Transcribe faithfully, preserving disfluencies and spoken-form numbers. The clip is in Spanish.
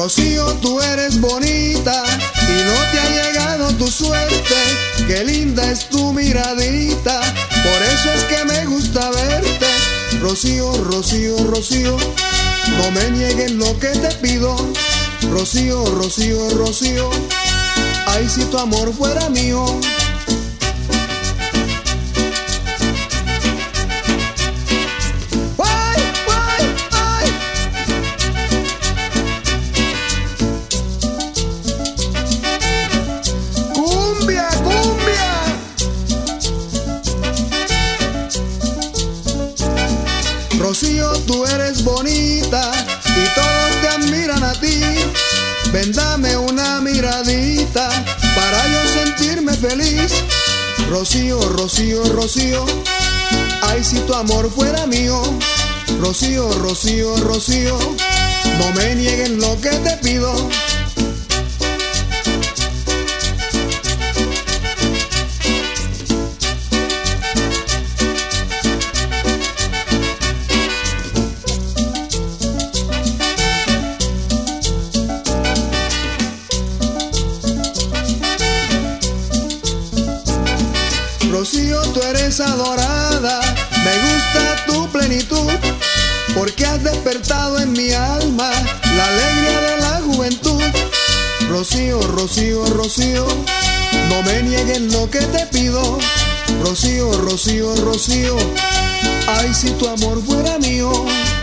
Rocío, tú eres bonita y no te ha llegado tu suerte. Qué linda es tu miradita, por eso es que me gusta verte. Rocío, Rocío, Rocío, no me niegues lo que te pido. Rocío, Rocío, Rocío, ay, si tu amor fuera mío. Rocío, tú eres bonita y todos te admiran a ti. Ven, dame una miradita para yo sentirme feliz. Rocío, Rocío, Rocío, ay, si tu amor fuera mío. Rocío, Rocío, Rocío, no me niegues lo que te pido. Rocío, tú eres adorada, me gusta tu plenitud, porque has despertado en mi alma la alegría de la juventud. Rocío, Rocío, Rocío, no me niegues lo que te pido. Rocío, Rocío, Rocío, ay, si tu amor fuera mío.